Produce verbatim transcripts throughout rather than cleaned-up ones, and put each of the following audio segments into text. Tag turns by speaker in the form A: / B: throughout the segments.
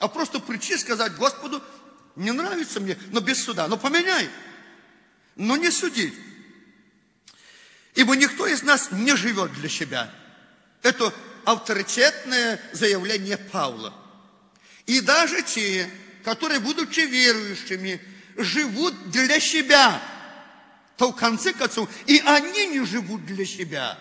A: А просто прийти и сказать Господу: не нравится мне, но без суда, но поменяй, но не судить. Ибо никто из нас не живет для себя. Это авторитетное заявление Павла. И даже те, которые, будучи верующими, живут для себя, то в конце концов и они не живут для себя.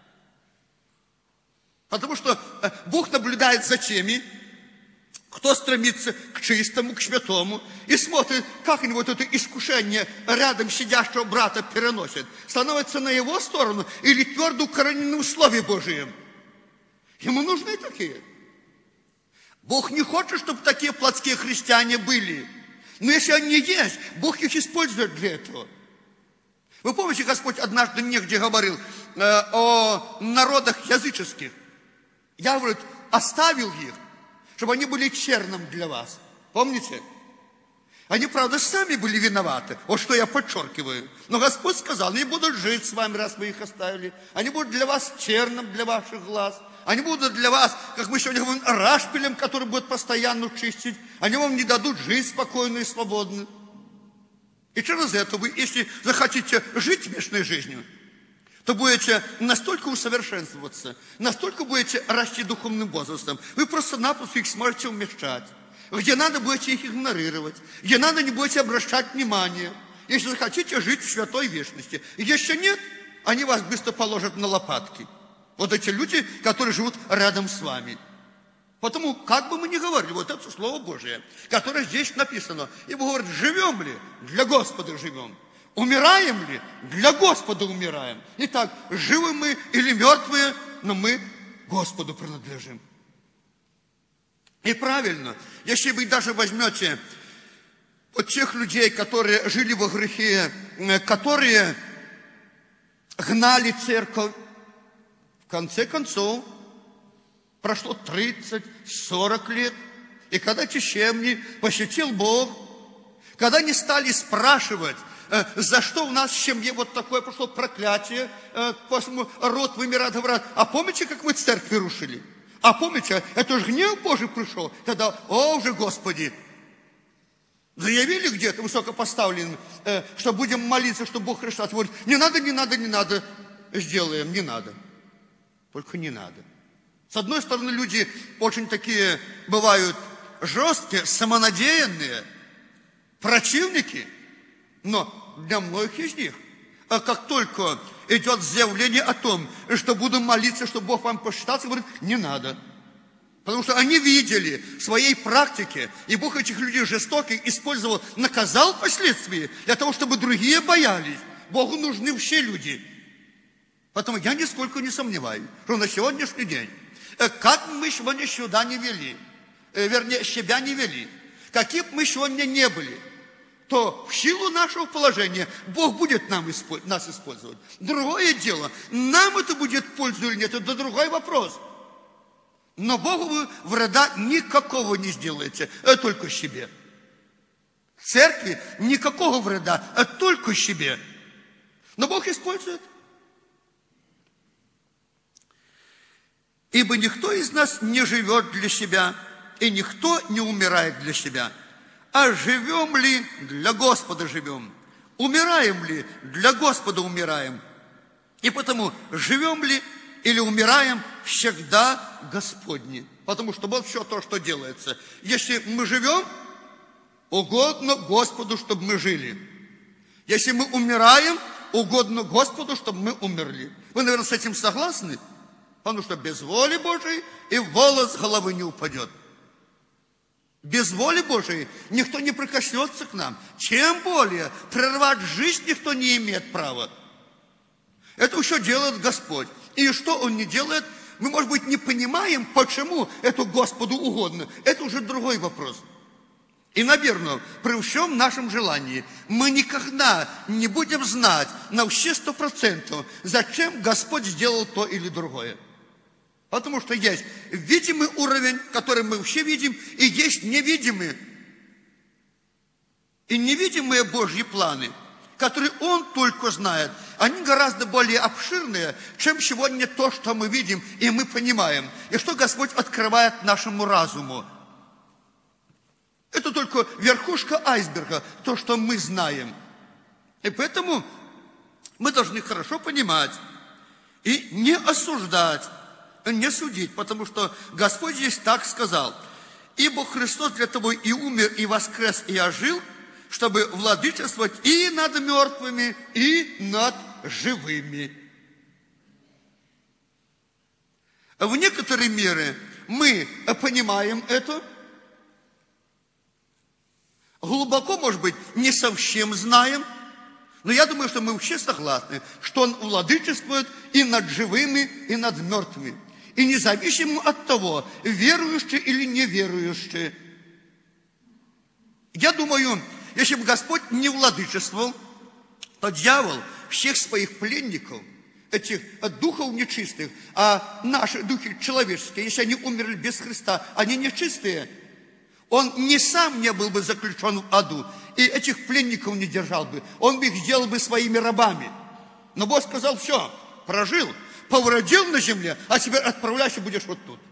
A: Потому что Бог наблюдает за теми, кто стремится к чистому, к святому, и смотрит, как они вот это искушение рядом сидящего брата переносят. Становится на его сторону или твердо укоренены в Слове Божьем. Ему нужны такие. Бог не хочет, чтобы такие плотские христиане были. Но если они есть, Бог их использует для этого. Вы помните, Господь однажды негде говорил э, о народах языческих. Я, говорит, оставил их, чтобы они были черным для вас. Помните? Они, правда, сами были виноваты. Вот что я подчеркиваю. Но Господь сказал: они будут жить с вами, раз вы их оставили. Они будут для вас черным для ваших глаз. Они будут для вас, как мы сегодня говорим, рашпилем, который будет постоянно чистить. Они вам не дадут жить спокойно и свободно. И через это вы, если захотите жить вечной жизнью, то будете настолько усовершенствоваться, настолько будете расти духовным возрастом, вы просто-напросто их сможете умещать. Где надо, будете их игнорировать. Где надо, не будете обращать внимание. Если захотите жить в святой вечности. И если нет, они вас быстро положат на лопатки. Вот эти люди, которые живут рядом с вами. Потому, как бы мы ни говорили, вот это Слово Божие, которое здесь написано. И Бог говорит: живем ли? Для Господа живем. Умираем ли? Для Господа умираем. Итак, живы мы или мертвые, но мы Господу принадлежим. И правильно, если вы даже возьмете вот тех людей, которые жили во грехе, которые гнали церковь, в конце концов, прошло тридцать-сорок лет, и когда Чищемни посетил Бог, когда они стали спрашивать, за что у нас в семье вот такое прошло проклятие, род вымирает, говорят: а помните, как мы церкви рушили? А помните, это же гнев Божий пришел. Тогда: о, уже Господи, заявили где-то высокопоставленным, что будем молиться, что Бог решает. Говорит: не надо, не надо, не надо, сделаем, не надо. Только не надо. С одной стороны, люди очень такие бывают жесткие, самонадеянные, противники, но для многих из них, как только идет заявление о том, что буду молиться, что Бог вам посчитался, говорит: не надо. Потому что они видели в своей практике, и Бог этих людей жестоких использовал, наказал впоследствии, для того, чтобы другие боялись. Богу нужны все люди. Поэтому я нисколько не сомневаюсь, что на сегодняшний день, как мы сегодня сюда не вели, вернее, себя не вели, какие бы мы сегодня не были, то в силу нашего положения Бог будет нам, нас использовать. Другое дело, нам это будет пользу или нет, это другой вопрос. Но Богу вы вреда никакого не сделаете, а только себе. Церкви никакого вреда, а только себе. Но Бог использует. Ибо никто из нас не живет для себя, и никто не умирает для себя. А живем ли, для Господа живем. Умираем ли, для Господа умираем. И потому живем ли или умираем, всегда Господни. Потому что вот все то, что делается. Если мы живем, угодно Господу, чтобы мы жили. Если мы умираем, угодно Господу, чтобы мы умерли. Вы, наверное, с этим согласны? Потому что без воли Божией и волос с головы не упадет. Без воли Божией никто не прикоснется к нам. Тем более прервать жизнь никто не имеет права. Это все делает Господь. И что Он не делает, мы, может быть, не понимаем, почему это Господу угодно. Это уже другой вопрос. И, наверное, при всем нашем желании мы никогда не будем знать на все сто процентов, зачем Господь сделал то или другое. Потому что есть видимый уровень, который мы все видим, и есть невидимый. И невидимые Божьи планы, которые Он только знает, они гораздо более обширные, чем сегодня то, что мы видим и мы понимаем. И что Господь открывает нашему разуму. Это только верхушка айсберга, то, что мы знаем. И поэтому мы должны хорошо понимать и не осуждать, не судить, потому что Господь здесь так сказал: «Ибо Христос для того и умер, и воскрес, и ожил, чтобы владычествовать и над мертвыми, и над живыми». В некоторой мере мы понимаем это, глубоко, может быть, не совсем знаем, но я думаю, что мы вообще согласны, что Он владычествует и над живыми, и над мертвыми. И независимо от того, верующие или неверующие. Я думаю, если бы Господь не владычествовал, то дьявол всех своих пленников, этих духов нечистых, а наши духи человеческие, если они умерли без Христа, они нечистые, он не сам не был бы заключен в аду, и этих пленников не держал бы, он бы их сделал бы своими рабами. Но Бог сказал: все, прожил, повродил на земле, а теперь отправляйся, будешь вот тут.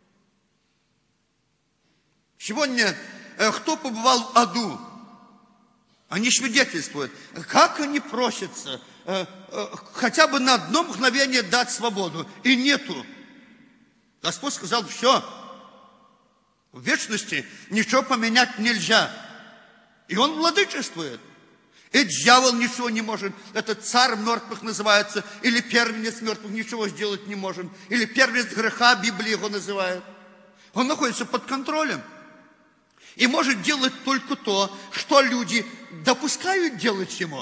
A: Сегодня э, кто побывал в аду, они свидетельствуют, как они просятся э, э, хотя бы на одно мгновение дать свободу, и нету. Господь сказал: все, в вечности ничего поменять нельзя. И Он владычествует. И дьявол ничего не может. Это царь мертвых называется, или первенец мертвых, ничего сделать не может. Или первенец греха, Библия его называет. Он находится под контролем. И может делать только то, что люди допускают делать ему.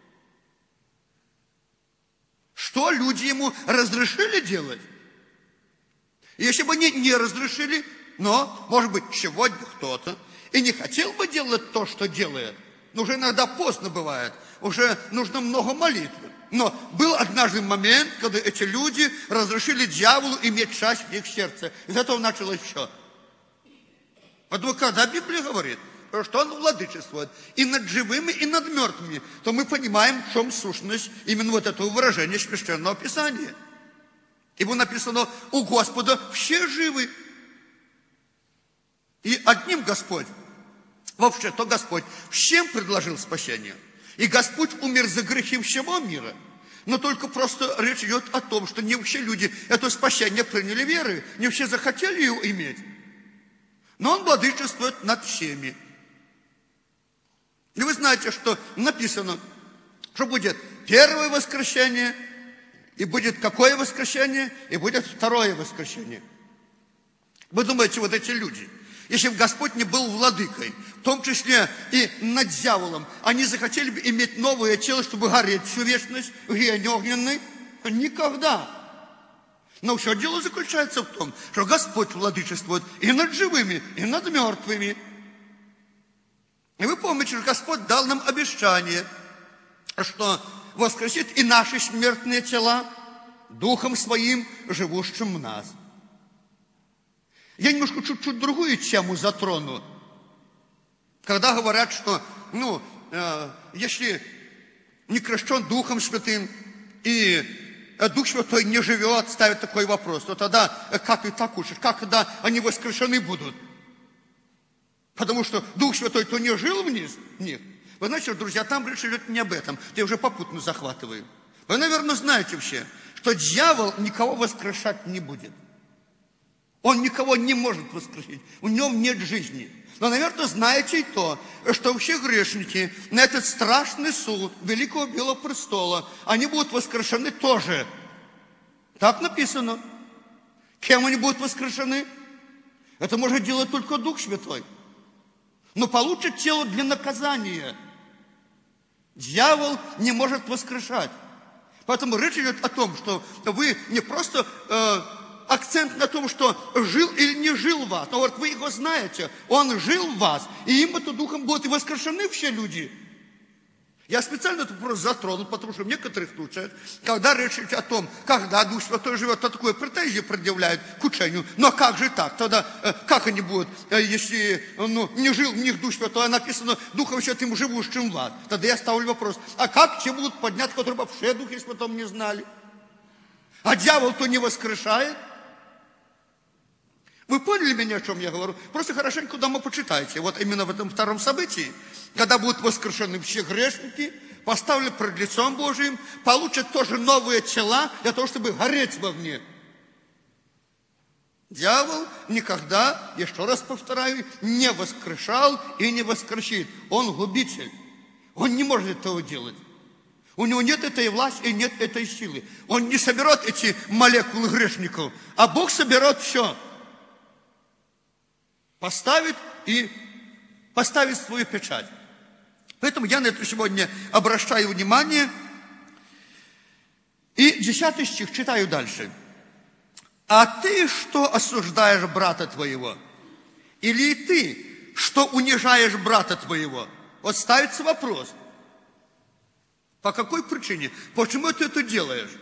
A: Что люди ему разрешили делать. И если бы они не разрешили, но, может быть, сегодня кто-то и не хотел бы делать то, что делает, но уже иногда поздно бывает, уже нужно много молитвы. Но был однажды момент, когда эти люди разрешили дьяволу иметь часть в их сердце. Из этого началось все. Потому когда Библия говорит, что Он владычествует и над живыми, и над мертвыми, то мы понимаем, в чем сущность именно вот этого выражения Священного Писания. Ибо написано: у Господа все живы. И одним Господь, вообще, то Господь всем предложил спасение. И Господь умер за грехи всего мира. Но только просто речь идет о том, что не все люди это спасение приняли верой, не все захотели его иметь. Но Он владычествует над всеми. И вы знаете, что написано, что будет первое воскресенье, и будет какое воскресенье, и будет второе воскресенье. Вы думаете, вот эти люди, если бы Господь не был владыкой, в том числе и над дьяволом, они захотели бы иметь новое тело, чтобы гореть всю вечность, гиень огненный? Никогда. Но все дело заключается в том, что Господь владычествует и над живыми, и над мертвыми. И вы помните, что Господь дал нам обещание, что воскресит и наши смертные тела Духом Своим, живущим в нас. Я немножко чуть-чуть другую тему затрону. Когда говорят, что, ну, э, если не крещен Духом Святым, и Дух Святой не живет, ставят такой вопрос, то тогда как и так учат, как тогда они воскрешены будут? Потому что Дух Святой то не жил в них. Вы знаете, друзья, там речь идет не об этом, я уже попутно захватываю. Вы, наверное, знаете все, что дьявол никого воскрешать не будет. Он никого не может воскресить. В нем нет жизни. Но, наверное, знаете и то, что все грешники на этот страшный суд Великого Белого Престола, они будут воскрешены тоже. Так написано. Кем они будут воскрешены? Это может делать только Дух Святой. Но получат тело для наказания. Дьявол не может воскрешать. Поэтому речь идет о том, что вы не просто... Э, акцент на том, что жил или не жил в вас. Но вот вы его знаете, он жил в вас, и им-то духом будут и воскрешены все люди. Я специально этот вопрос затронул, потому что в некоторых случаях, когда речь идет о том, когда Дух Святой живет, то такое претензии предъявляют к учению. Но как же так? Тогда как они будут, если ну, не жил в них Дух Святой, а написано Духом Святым живущим в вас? Тогда я ставлю вопрос, а как те будут поднять, которые вообще Духе Святом не знали? А дьявол-то не воскрешает? Вы поняли меня, о чем я говорю? Просто хорошенько дома почитайте. Вот именно в этом втором событии, когда будут воскрешены все грешники, поставлены пред лицом Божиим, получат тоже новые тела для того, чтобы гореть в огне. Дьявол никогда, еще раз повторяю, не воскрешал и не воскресит. Он губитель. Он не может этого делать. У него нет этой власти и нет этой силы. Он не соберет эти молекулы грешников, а Бог соберет все. Поставит и поставит свою печать. Поэтому я на это сегодня обращаю внимание. И десятый стих читаю дальше. А ты что осуждаешь брата твоего? Или ты что унижаешь брата твоего? Вот ставится вопрос. По какой причине? Почему ты это делаешь?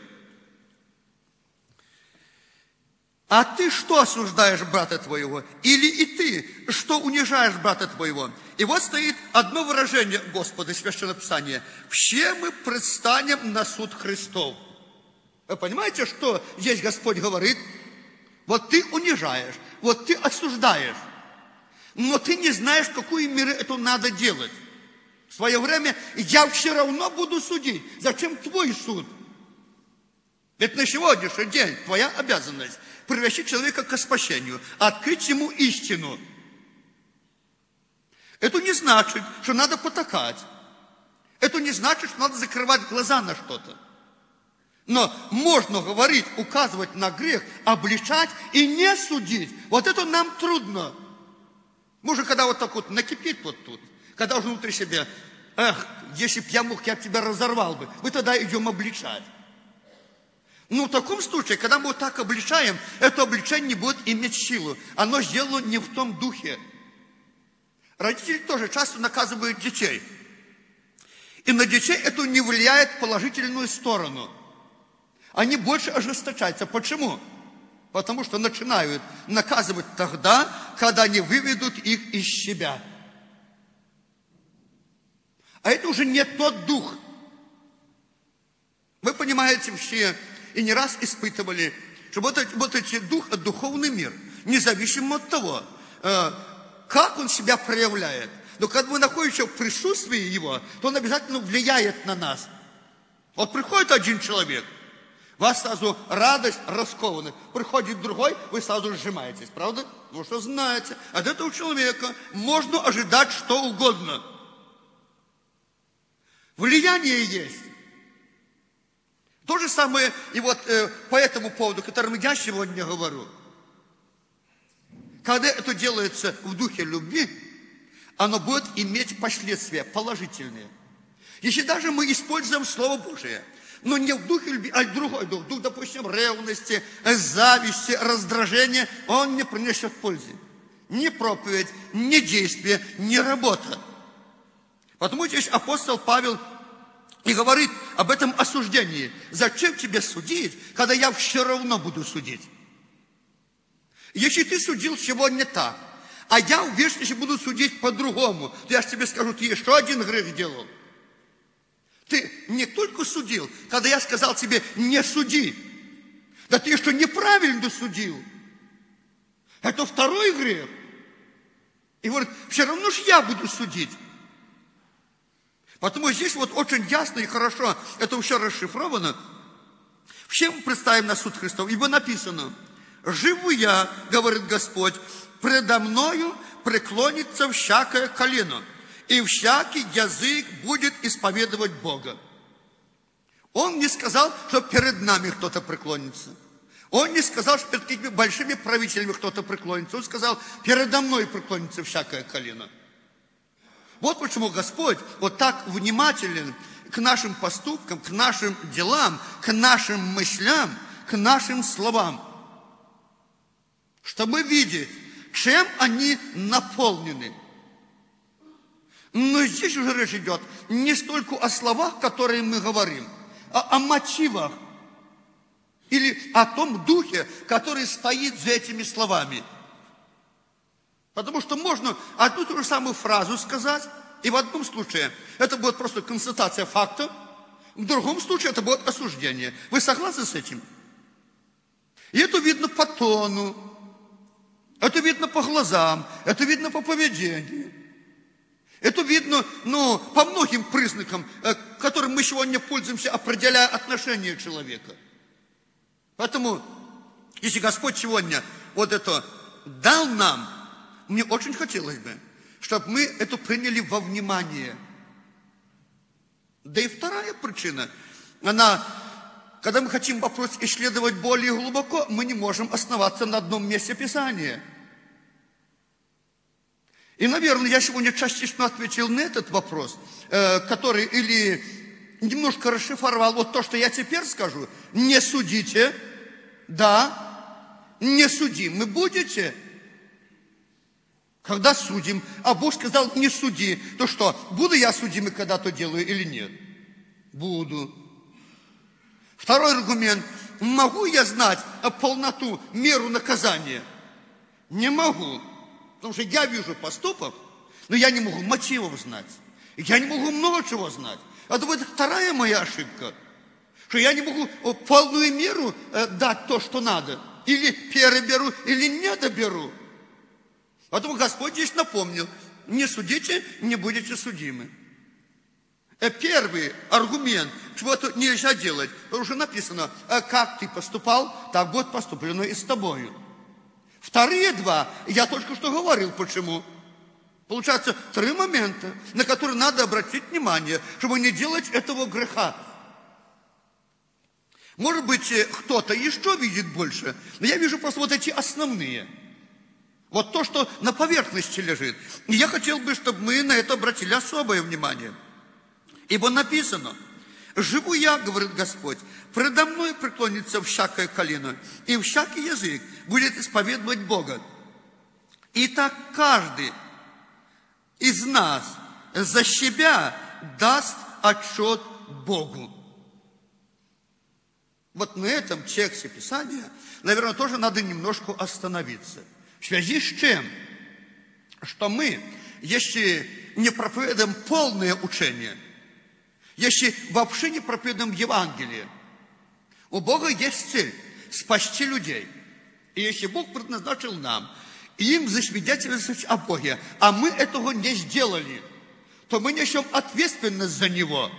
A: А ты что осуждаешь брата твоего? Или и ты что унижаешь брата твоего? И вот стоит одно выражение Господа, Священного Писания. Все мы предстанем на суд Христов. Вы понимаете, что здесь Господь говорит? Вот ты унижаешь, вот ты осуждаешь. Но ты не знаешь, в какой мере это надо делать. В свое время я все равно буду судить. Зачем твой суд? Ведь на сегодняшний день твоя обязанность привести человека к спасению, открыть ему истину. Это не значит, что надо потакать. Это не значит, что надо закрывать глаза на что-то. Но можно говорить, указывать на грех, обличать и не судить. Вот это нам трудно. Может, когда вот так вот накипит вот тут, когда уже внутри себя, эх, если б я мог, я тебя разорвал бы. Мы тогда идем обличать. Но в таком случае, когда мы вот так обличаем, это обличение не будет иметь силу. Оно сделано не в том духе. Родители тоже часто наказывают детей. И на детей это не влияет в положительную сторону. Они больше ожесточаются. Почему? Потому что начинают наказывать тогда, когда они выведут их из себя. А это уже не тот дух. Вы понимаете, все и не раз испытывали, что вот, эти, вот эти дух, духовный мир, независимо от того, э, как он себя проявляет. Но когда мы находимся в присутствии его, то он обязательно влияет на нас. Вот приходит один человек, у вас сразу радость, раскованность. Приходит другой, вы сразу сжимаетесь, правда? Потому что знаете, от этого человека можно ожидать что угодно. Влияние есть. То же самое и вот э, по этому поводу, о котором я сегодня говорю. Когда это делается в духе любви, оно будет иметь последствия положительные. Если даже мы используем Слово Божие, но не в духе любви, а в другой дух, дух, допустим, ревности, зависти, раздражения, он не принесет пользы. Ни проповедь, ни действие, ни работа. Потому здесь апостол Павел и говорит об этом осуждении. Зачем тебе судить, когда я все равно буду судить? Если ты судил сегодня так, а я в вечности буду судить по-другому, то я же тебе скажу, ты еще один грех делал. Ты не только судил, когда я сказал тебе, не суди. Да ты еще неправильно судил. Это второй грех. И говорит, все равно же я буду судить. Потому здесь вот очень ясно и хорошо это все расшифровано. Все мы представим на суд Христов, ибо написано, живу я, говорит Господь, предо мною преклонится всякое колено, и всякий язык будет исповедовать Бога. Он не сказал, что перед нами кто-то преклонится. Он не сказал, что перед какими-то большими правителями кто-то преклонится. Он сказал, передо мной преклонится всякое колено. Вот почему Господь вот так внимателен к нашим поступкам, к нашим делам, к нашим мыслям, к нашим словам. Чтобы видеть, чем они наполнены. Но здесь уже речь идет не столько о словах, которые мы говорим, а о мотивах. Или о том духе, который стоит за этими словами. Потому что можно одну и ту же самую фразу сказать, и в одном случае это будет просто констатация факта, в другом случае это будет осуждение. Вы согласны с этим? И это видно по тону, Это видно по глазам, это видно по поведению. Это видно, ну, по многим признакам, которым мы сегодня пользуемся, определяя отношение человека. Поэтому, если Господь сегодня вот это дал нам, мне очень хотелось бы, чтобы мы это приняли во внимание. Да и вторая причина, она, когда мы хотим вопрос исследовать более глубоко, мы не можем основаться на одном месте Писания. И, наверное, я сегодня частично ответил на этот вопрос, который или немножко расшифровал вот то, что я теперь скажу. Не судите, да, не судимы будете, когда судим. А Бог сказал, не суди. То что, буду я судимый, когда то делаю или нет? Буду. Второй аргумент. Могу я знать полноту, меру наказания? Не могу. Потому что я вижу поступок, но я не могу мотивов знать. Я не могу много чего знать. Это вот вторая моя ошибка. Что я не могу полную меру дать то, что надо. Или переберу, или не доберу. Поэтому Господь здесь напомнил. Не судите, не будете судимы. Первый аргумент, чего это нельзя делать. Потому что написано, как ты поступал, так будет поступлено и с тобою. Вторые два, я только что говорил, почему. Получается, три момента, на которые надо обратить внимание, чтобы не делать этого греха. Может быть, кто-то еще видит больше, но я вижу просто вот эти основные. Вот то, что на поверхности лежит. И я хотел бы, чтобы мы на это обратили особое внимание. Ибо написано, живу я, говорит Господь, предо мной преклонится всякое колено, и всякий язык будет исповедовать Бога. И так каждый из нас за себя даст отчет Богу. Вот на этом тексте Писания, наверное, тоже надо немножко остановиться. В связи с чем? Что мы, если не проповедуем полное учение, если вообще не проповедуем Евангелие, у Бога есть цель – спасти людей. И если Бог предназначил нам им засвидетельствовать о Боге, а мы этого не сделали, то мы несем ответственность за Него.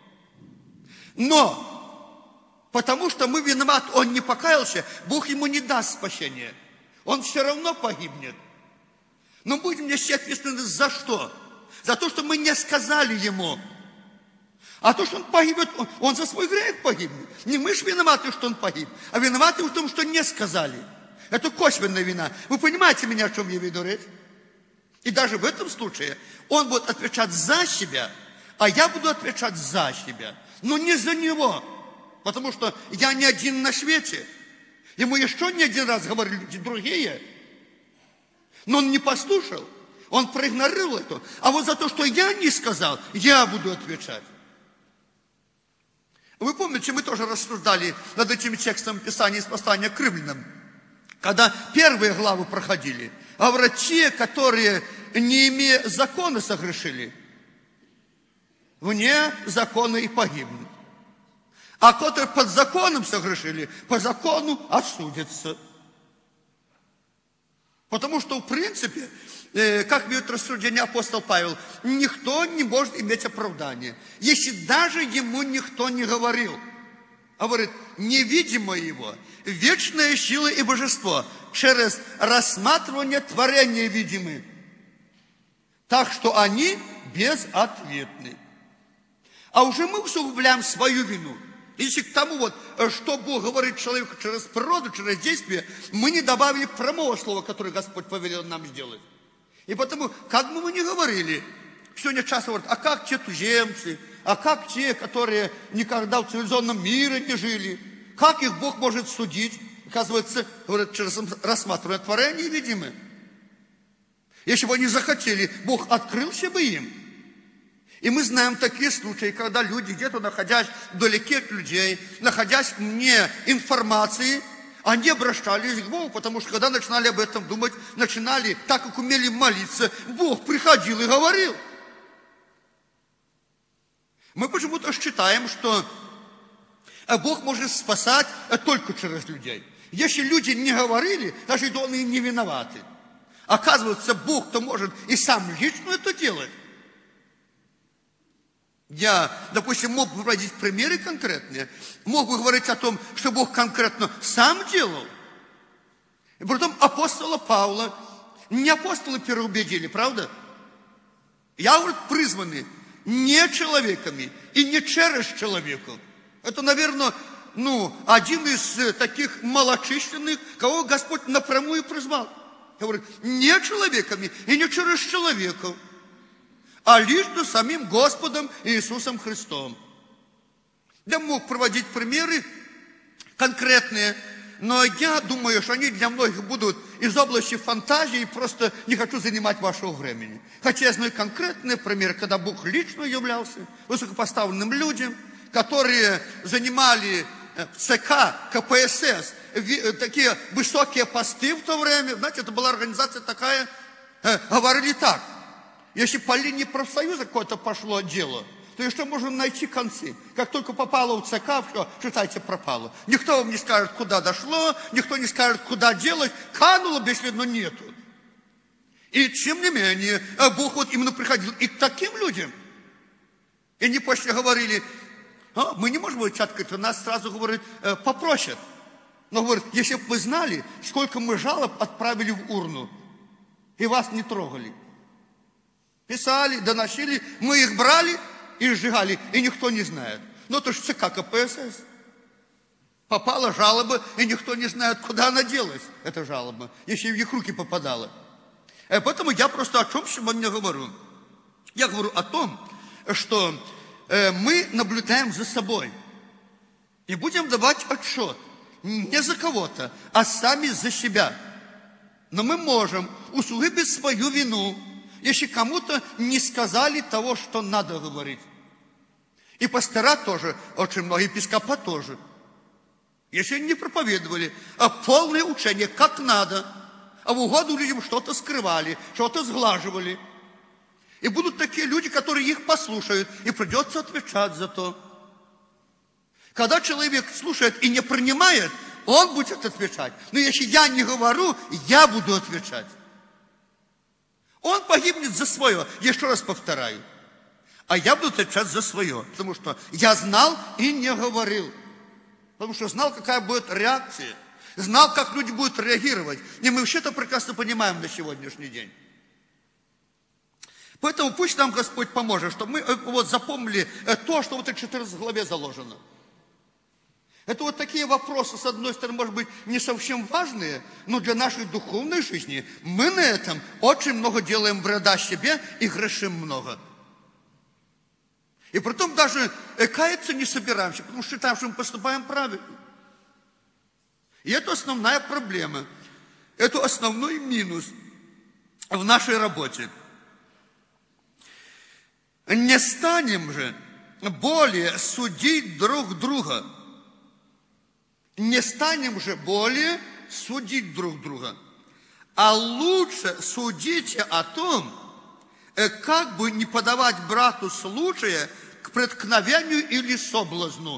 A: Но потому что мы виноваты, он не покаялся, Бог ему не даст спасения. Он все равно погибнет. Но будем нести ответственность за что? За то, что мы не сказали ему. А то, что он погибнет, он, он за свой грех погибнет. Не мы же виноваты, что он погиб, а виноваты в том, что не сказали. Это косвенная вина. Вы понимаете меня, о чем я веду речь? И даже в этом случае он будет отвечать за себя, а я буду отвечать за себя. Но не за него. Потому что я не один на свете. Ему еще не один раз говорили люди другие. Но он не послушал. Он проигнорировал это. А вот за то, что я не сказал, я буду отвечать. Вы помните, мы тоже рассуждали над этим текстом Писания из послания к римлянам, когда первые главы проходили. А говорят, те, которые, не имея закона, согрешили, вне закона и погибнут. А которые под законом согрешили, по закону осудятся. Потому что, в принципе, как ведет рассуждение апостол Павел, никто не может иметь оправдания, если даже ему никто не говорил. А говорит, невидимое его, вечная сила и божество через рассматривание творения видимы, так что они безответны. А уже мы усугубляем свою вину. Если к тому, вот, что Бог говорит человеку через природу, через действие, мы не добавили прямого слова, которое Господь повелел нам сделать. И потому, как бы мы ни говорили, сегодня часто говорят, а как те туземцы, а как те, которые никогда в цивилизованном мире не жили, как их Бог может судить? Оказывается, говорят, через рассматривание творения видимы. Если бы они захотели, Бог открылся бы им. И мы знаем такие случаи, когда люди, где-то находясь вдалеке от людей, находясь вне информации, они обращались к Богу, потому что когда начинали об этом думать, начинали, так как умели молиться, Бог приходил и говорил. Мы почему-то считаем, что Бог может спасать только через людей. Если люди не говорили, даже то они не виноваты. Оказывается, Бог-то может и сам лично это делать. Я, допустим, мог бы приводить примеры конкретные, мог бы говорить о том, что Бог конкретно сам делал. И потом апостола Павла, не апостолы переубедили, правда? Я, говорит, призваны не человеками и не через человеков. Это, наверное, ну, один из таких малочисленных, кого Господь напрямую призвал. Говорит, не человеками и не через человеков, а лично самим Господом Иисусом Христом. Я мог проводить примеры конкретные, но я думаю, что они для многих будут из области фантазии, и просто не хочу занимать вашего времени. Хотя я знаю конкретные примеры, когда Бог лично являлся высокопоставленным людям, которые занимали ЦК, КПСС, такие высокие посты в то время. Знаете, это была организация такая, говорили так: если по линии профсоюза какое-то пошло дело, то еще можно найти концы. Как только попало в ЦК, все, считайте, пропало. Никто вам не скажет, куда дошло, никто не скажет, куда делать. Кануло бесследно нету. И тем не менее, Бог вот именно приходил и к таким людям. И они после говорили: а, мы не можем быть открыты, нас сразу, говорит, попросят. Но, говорит, если бы вы знали, сколько мы жалоб отправили в урну, и вас не трогали. Писали, доносили, мы их брали и сжигали, и никто не знает. Но это же ЦК КПСС. Попала жалоба, и никто не знает, куда она делась, эта жалоба, если в их руки попадала. И поэтому я просто о чем сегодня говорю. Я говорю о том, что э, мы наблюдаем за собой и будем давать отчет не за кого-то, а сами за себя. Но мы можем усугубить свою вину, если кому-то не сказали того, что надо говорить. И пастора тоже, очень много, епископа тоже. Если не проповедовали, а полное учение, как надо, а в угоду людям что-то скрывали, что-то сглаживали. И будут такие люди, которые их послушают, и придется отвечать за то. Когда человек слушает и не принимает, он будет отвечать. Но если я не говорю, я буду отвечать. Он погибнет за свое, еще раз повторяю. А я буду отвечать за свое, потому что я знал и не говорил. Потому что знал, какая будет реакция. Знал, как люди будут реагировать. И мы вообще это прекрасно понимаем на сегодняшний день. Поэтому пусть нам Господь поможет, чтобы мы вот запомнили то, что в этой четырнадцатой главе заложено. Это вот такие вопросы, с одной стороны, может быть, не совсем важные, но для нашей духовной жизни мы на этом очень много делаем вреда себе и грешим много. И потом даже каяться не собираемся, потому что считаем, что мы поступаем правильно. И это основная проблема, это основной минус в нашей работе. Не станем же более судить друг друга. Не станем же более судить друг друга, а лучше судите о том, как бы не подавать брату случая к преткновению или соблазну.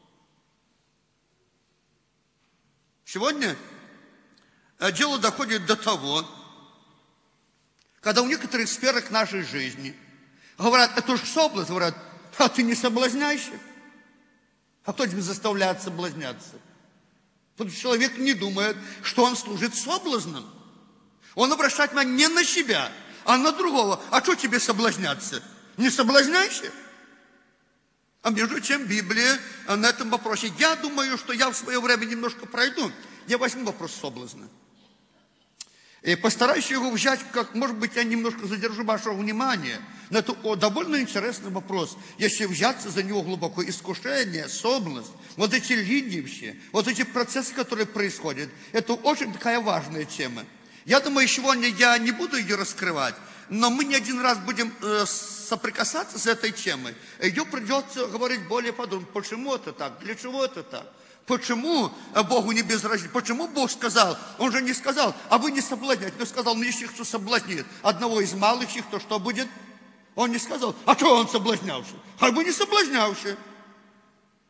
A: Сегодня дело доходит до того, когда в некоторых сферах нашей жизни говорят, это же соблазн, говорят, а ты не соблазняйся. А кто тебя заставляет соблазняться? Потому что человек не думает, что он служит соблазном. Он обращает внимание не на себя, а на другого. А что тебе соблазняться? Не соблазняйся. А между тем Библия на этом вопросе. Я думаю, что я в свое время немножко пройду. Я возьму вопрос соблазна. И постараюсь его взять, как, может быть, я немножко задержу вашего внимания. Но это довольно интересный вопрос. Если взяться за него глубоко, искушение, соблазн, вот эти линии все, вот эти процессы, которые происходят, это очень такая важная тема. Я думаю, сегодня я не буду ее раскрывать, но мы не один раз будем э, соприкасаться с этой темой. Ее придется говорить более подробно. Почему это так? Для чего это так? Почему Богу не безразлично? Почему Бог сказал? Он же не сказал, а вы не соблазняйте. Он сказал, ну если кто соблазнит одного из малых их, то что будет? Он не сказал, а что он соблазнялся? А бы не соблазнялся.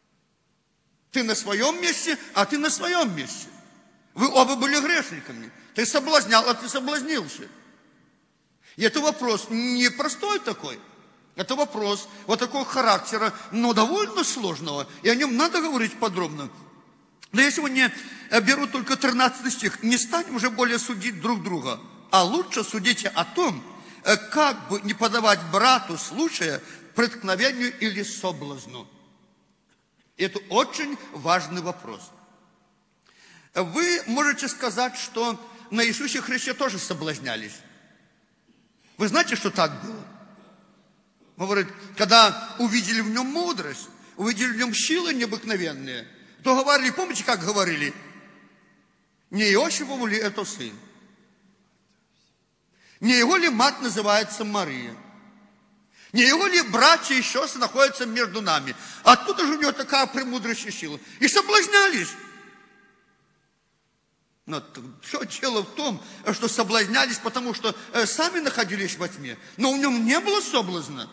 A: Ты на своем месте, а ты на своем месте. Вы оба были грешниками. Ты соблазнял, а ты соблазнился. И это вопрос не простой такой. Это вопрос вот такого характера, но довольно сложного. И о нем надо говорить подробно. Но я сегодня беру только тринадцатый стих. Не станем уже более судить друг друга, а лучше судите о том, как бы не подавать брату случая преткновению или соблазну. Это очень важный вопрос. Вы можете сказать, что на Иисусе Христе тоже соблазнялись. Вы знаете, что так было? Говорит, когда увидели в нем мудрость, увидели в нем силы необыкновенные, то говорили, помните, как говорили? Не Иосифову ли это сын? Не его ли мать называется Мария? Не его ли братья и сестры находятся между нами? Откуда же у него такая премудрость и сила? И соблазнялись. Но все дело в том, что соблазнялись, потому что сами находились во тьме. Но в нем не было соблазна.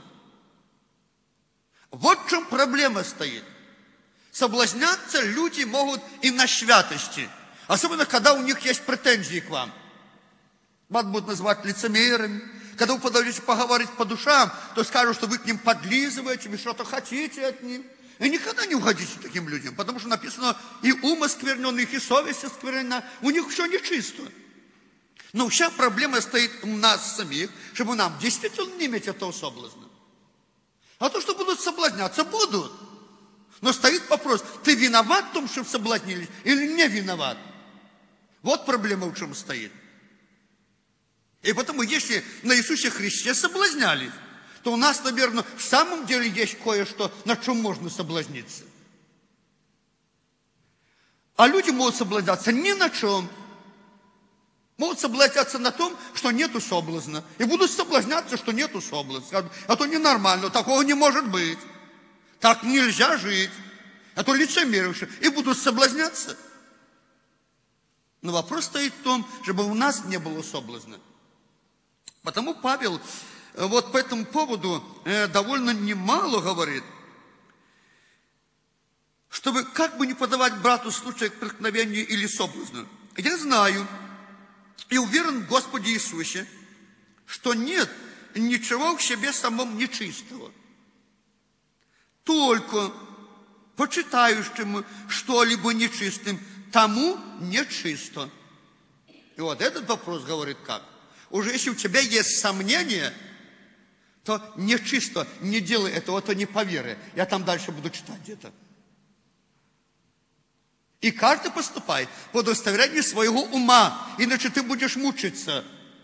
A: Вот в чем проблема стоит. Соблазняться люди могут и на святости. Особенно, когда у них есть претензии к вам. Вас будут называть лицемерами. Когда вы подойдете поговорить по душам, то скажут, что вы к ним подлизываете, вы что-то хотите от них. И никогда не уходите таким людям, потому что написано, и ум осквернен, и совесть осквернена, у них все нечисто. Но вся проблема стоит у нас самих, чтобы нам действительно не иметь этого соблазна. А то, что будут соблазняться, будут. Но стоит вопрос, ты виноват в том, что соблазнились, или не виноват? Вот проблема в чем стоит. И потому, если на Иисусе Христе соблазнялись, то у нас, наверное, в самом деле есть кое-что, на чем можно соблазниться. А люди могут соблазняться ни на чем. Могут соблазняться на том, что нету соблазна. И будут соблазняться, что нету соблазна. Скажут, а то ненормально, такого не может быть. Так нельзя жить. А то лицемеришь. И будут соблазняться. Но вопрос стоит в том, чтобы у нас не было соблазна. Потому Павел вот по этому поводу довольно немало говорит, чтобы как бы не подавать брату случай к преткновению или соблазну. Я знаю и уверен в Господе Иисусе, что нет ничего в себе самом нечистого. Только почитающему что-либо нечистым, тому нечисто. И вот этот вопрос говорит как? Уже если у тебя есть сомнения, то нечисто, не делай этого, то не по вере. Я там дальше буду читать где-то. И каждый поступай по удостоверению своего ума, иначе ты будешь мучиться.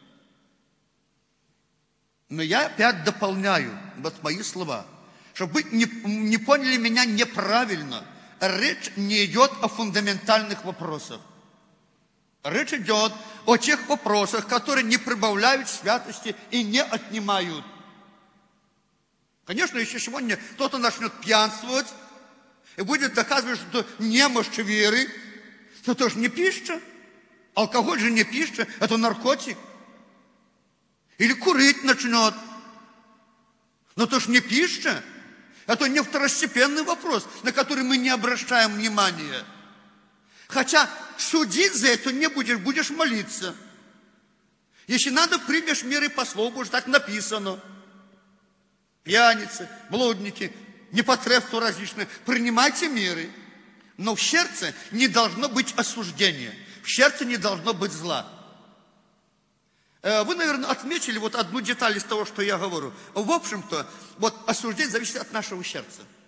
A: Но я опять дополняю вот мои слова, чтобы вы не, не поняли меня неправильно. Речь не идет о фундаментальных вопросах. Речь идет о тех вопросах, которые не прибавляют святости и не отнимают. Конечно, если сегодня кто-то начнет пьянствовать и будет доказывать, что это немощь веры, то тоже не пища. Алкоголь же не пища, это наркотик. Или курить начнет. Но то же не пища. Это не второстепенный вопрос, на который мы не обращаем внимания. Хотя судить за это не будешь, будешь молиться. Если надо, примешь меры по слову, потому что так написано. Пьяницы, блудники, непотребства различные. Принимайте меры. Но в сердце не должно быть осуждения. В сердце не должно быть зла. Вы, наверное, отметили вот одну деталь из того, что я говорю. В общем-то, вот осуждение зависит от нашего сердца.